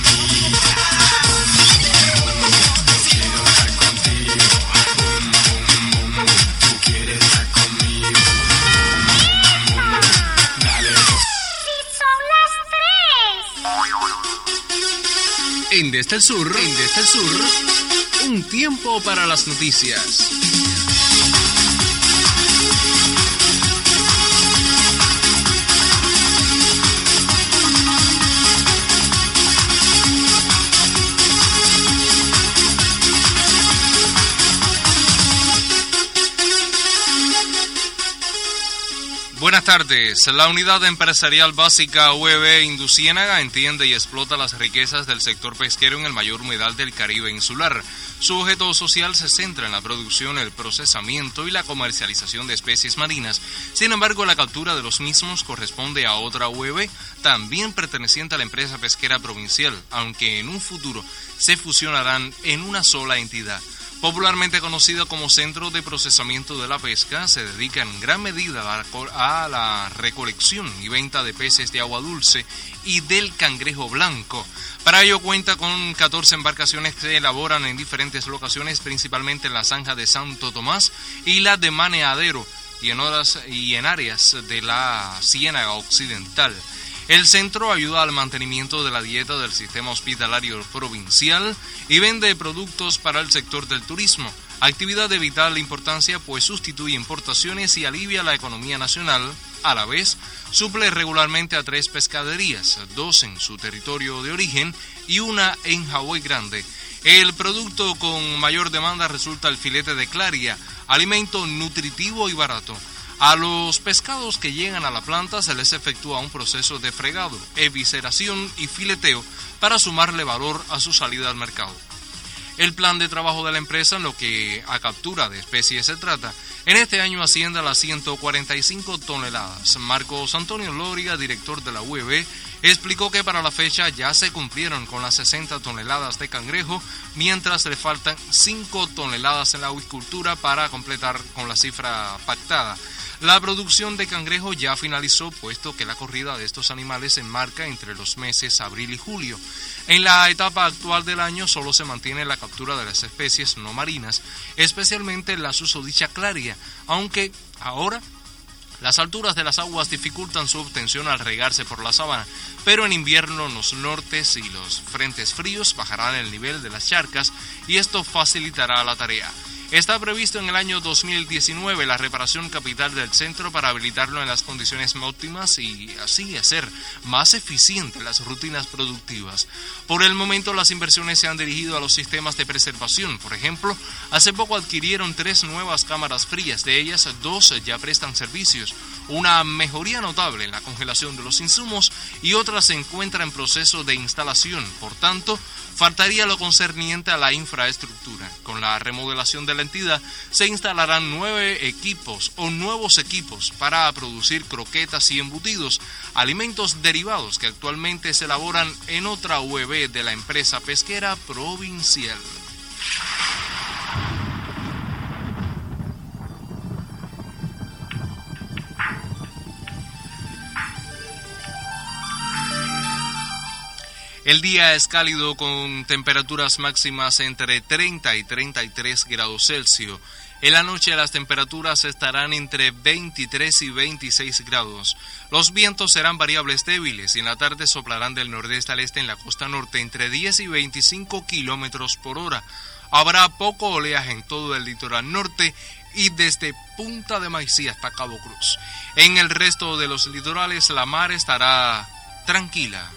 En Desde el Sur, en Desde el Sur, un tiempo para las noticias. Buenas tardes. La Unidad Empresarial Básica U E B Induciénaga entiende y explota las riquezas del sector pesquero en el mayor humedal del Caribe insular. Su objeto social se centra en la producción, el procesamiento y la comercialización de especies marinas. Sin embargo, la captura de los mismos corresponde a otra U E B, también perteneciente a la empresa pesquera provincial, aunque en un futuro se fusionarán en una sola entidad. Popularmente conocida como Centro de Procesamiento de la Pesca, se dedica en gran medida a la recolección y venta de peces de agua dulce y del cangrejo blanco. Para ello cuenta con catorce embarcaciones que se elaboran en diferentes locaciones, principalmente en la zanja de Santo Tomás y la de Maneadero y en, horas, y en áreas de la Ciénaga Occidental. El centro ayuda al mantenimiento de la dieta del sistema hospitalario provincial y vende productos para el sector del turismo, actividad de vital importancia pues sustituye importaciones y alivia la economía nacional. A la vez, suple regularmente a tres pescaderías, dos en su territorio de origen y una en Hawái Grande. El producto con mayor demanda resulta el filete de claria, alimento nutritivo y barato. A los pescados que llegan a la planta se les efectúa un proceso de fregado, evisceración y fileteo para sumarle valor a su salida al mercado. El plan de trabajo de la empresa en lo que a captura de especies se trata, en este año asciende a las ciento cuarenta y cinco toneladas. Marcos Antonio Lóriga, director de la U E B, explicó que para la fecha ya se cumplieron con las sesenta toneladas de cangrejo, mientras le faltan cinco toneladas en la acuicultura para completar con la cifra pactada. La producción de cangrejo ya finalizó, puesto que la corrida de estos animales se enmarca entre los meses abril y julio. En la etapa actual del año solo se mantiene la captura de las especies no marinas, especialmente la susodicha claria, aunque ahora las alturas de las aguas dificultan su obtención al regarse por la sabana, pero en invierno los nortes y los frentes fríos bajarán el nivel de las charcas y esto facilitará la tarea. Está previsto en el año dos mil diecinueve la reparación capital del centro para habilitarlo en las condiciones óptimas y así hacer más eficientes las rutinas productivas. Por el momento las inversiones se han dirigido a los sistemas de preservación. Por ejemplo, hace poco adquirieron tres nuevas cámaras frías, de ellas dos ya prestan servicios, una mejoría notable en la congelación de los insumos y otra se encuentra en proceso de instalación. Por tanto, faltaría lo concerniente a la infraestructura. Con la remodelación de la entidad se instalarán nueve equipos o nuevos equipos para producir croquetas y embutidos, alimentos derivados que actualmente se elaboran en otra U E B de la empresa pesquera provincial. El día es cálido con temperaturas máximas entre treinta y treinta y tres grados Celsius. En la noche las temperaturas estarán entre veintitrés y veintiséis grados. Los vientos serán variables débiles y en la tarde soplarán del nordeste al este en la costa norte entre diez y veinticinco kilómetros por hora. Habrá poco oleaje en todo el litoral norte y desde Punta de Maicí hasta Cabo Cruz. En el resto de los litorales la mar estará tranquila.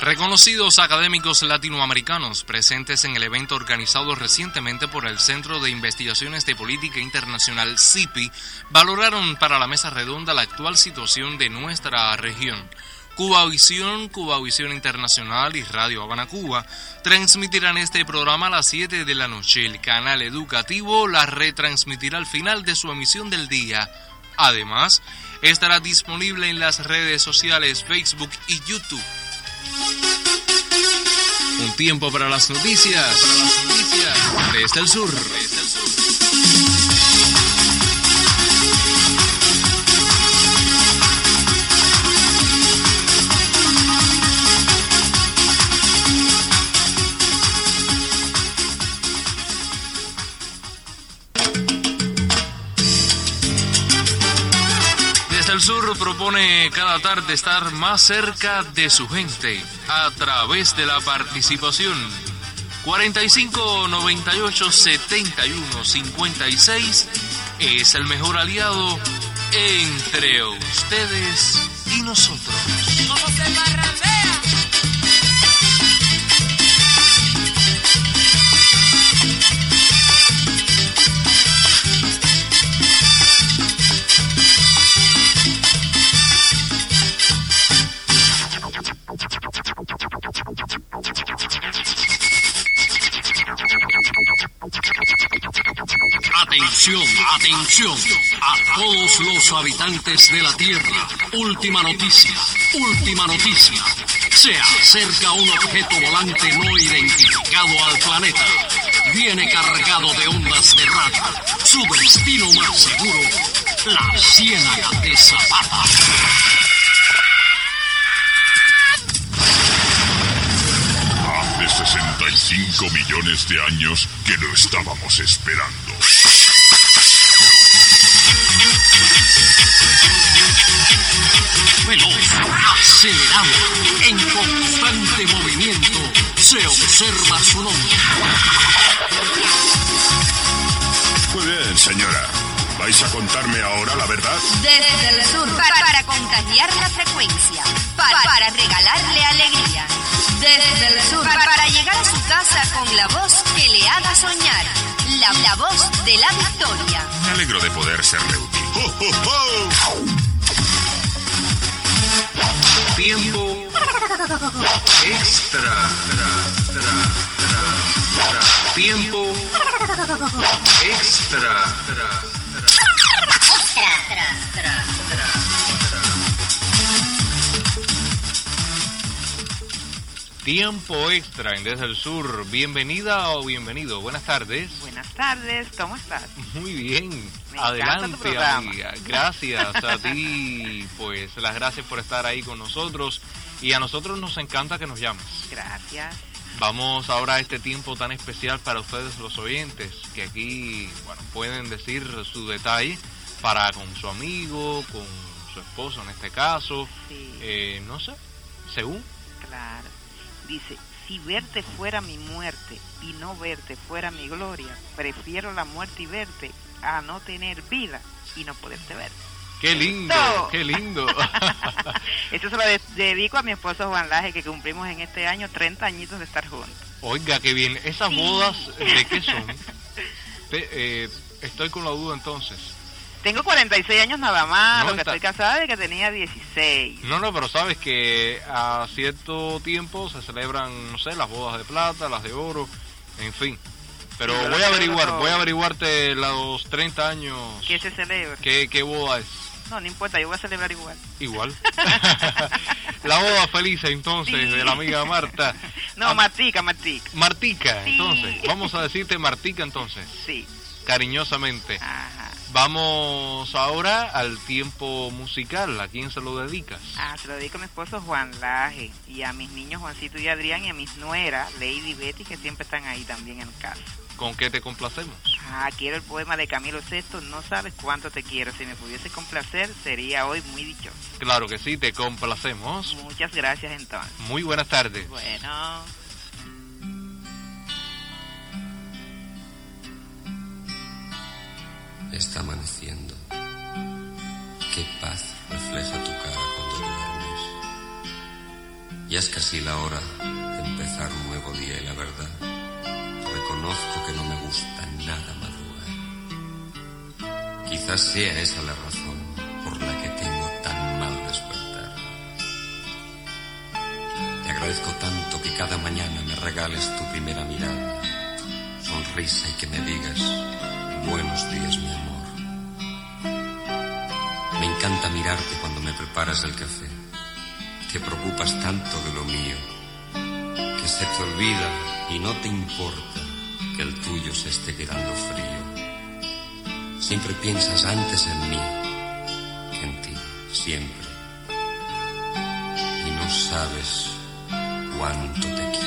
Reconocidos académicos latinoamericanos presentes en el evento organizado recientemente por el Centro de Investigaciones de Política Internacional C I P I valoraron para la mesa redonda la actual situación de nuestra región. Cubavisión, Cubavisión Internacional y Radio Habana Cuba transmitirán este programa a las siete de la noche. El canal educativo la retransmitirá al final de su emisión del día. Además, estará disponible en las redes sociales Facebook y YouTube. Un tiempo para las noticias, para las noticias desde el sur. Desde el sur. El Sur propone cada tarde estar más cerca de su gente a través de la participación. cuarenta y cinco, noventa y ocho, setenta y uno, cincuenta y seis es el mejor aliado entre ustedes y nosotros. ¿Cómo se parrandea? Atención, atención a todos los habitantes de la Tierra. Última noticia, última noticia. Se acerca un objeto volante no identificado al planeta. Viene cargado de ondas de radio. Su destino más seguro, la Ciénaga de Zapata. Hace sesenta y cinco millones de años que lo estábamos esperando. Veloz, acelerado, en constante movimiento, se observa su nombre. Muy bien, señora. ¿Vais a contarme ahora la verdad? Desde el sur, para, para contagiar la frecuencia, para, para regalarle alegría. Desde el sur, para, para llegar a su casa con la voz que le haga soñar. La, la voz de la victoria. Me alegro de poder serle útil. ¡Oh, oh, oh! Tiempo extra, tra, tra, tra, tra. Tiempo extra, tra, tra. Extra, tra, tra, tra. Tiempo extra en Desde el Sur. Bienvenida o bienvenido. Buenas tardes. Buenas tardes, ¿cómo estás? Muy bien. Me encanta tu Adelante, programa. amiga. Gracias a ti. Pues las gracias por estar ahí con nosotros. Y a nosotros nos encanta que nos llames. Gracias. Vamos ahora a este tiempo tan especial para ustedes los oyentes, que aquí, bueno, pueden decir su detalle para con su amigo, con su esposo en este caso. Sí. Eh, no sé, según. Claro. Dice, si verte fuera mi muerte y no verte fuera mi gloria, prefiero la muerte y verte a no tener vida y no poderte ver. ¡Qué lindo! ¡Listo! ¡Qué lindo! Eso se lo de- dedico a mi esposo Juan Laje, que cumplimos en este año treinta añitos de estar juntos. Oiga, qué bien. ¿Esas Sí. bodas de qué son? Te- eh, estoy con la duda entonces. Tengo cuarenta y seis años nada más, No, lo que está- estoy casada de que tenía dieciséis. No, no, pero sabes que a cierto tiempo se celebran, no sé, las bodas de plata, las de oro, en fin. Pero Sí, yo voy lo a averiguar, celebro voy a todo. averiguarte los treinta años. ¿Qué se celebra? ¿Qué, qué boda es? No, no importa, yo voy a celebrar igual. Igual. La boda feliz entonces Sí. de la amiga Marta. No, Ah, Martica, Martica. Martica, Sí. entonces. Vamos a decirte Martica entonces. Sí. Cariñosamente. Ajá. Vamos ahora al tiempo musical. ¿A quién se lo dedicas? Ah, se lo dedico a mi esposo Juan Laje y a mis niños Juancito y Adrián y a mis nueras Lady y Betty, que siempre están ahí también en casa. ¿Con qué te complacemos? Ah, quiero el poema de Camilo Sesto, no sabes cuánto te quiero. Si me pudiese complacer, sería hoy muy dichoso. Claro que sí, te complacemos. Muchas gracias entonces. Muy buenas tardes. Bueno. Está amaneciendo. Qué paz refleja tu cara cuando duermes. Ya es casi la hora de empezar un nuevo día y la verdad, reconozco que no me gusta nada madrugar. Quizás sea esa la razón por la que tengo tan mal despertar. Te agradezco tanto que cada mañana me regales tu primera mirada, sonrisa y que me digas buenos días, mi amor. Me encanta mirarte cuando me preparas el café. Te preocupas tanto de lo mío que se te olvida y no te importa que el tuyo se esté quedando frío. Siempre piensas antes en mí que en ti, siempre. Y no sabes cuánto te quiero.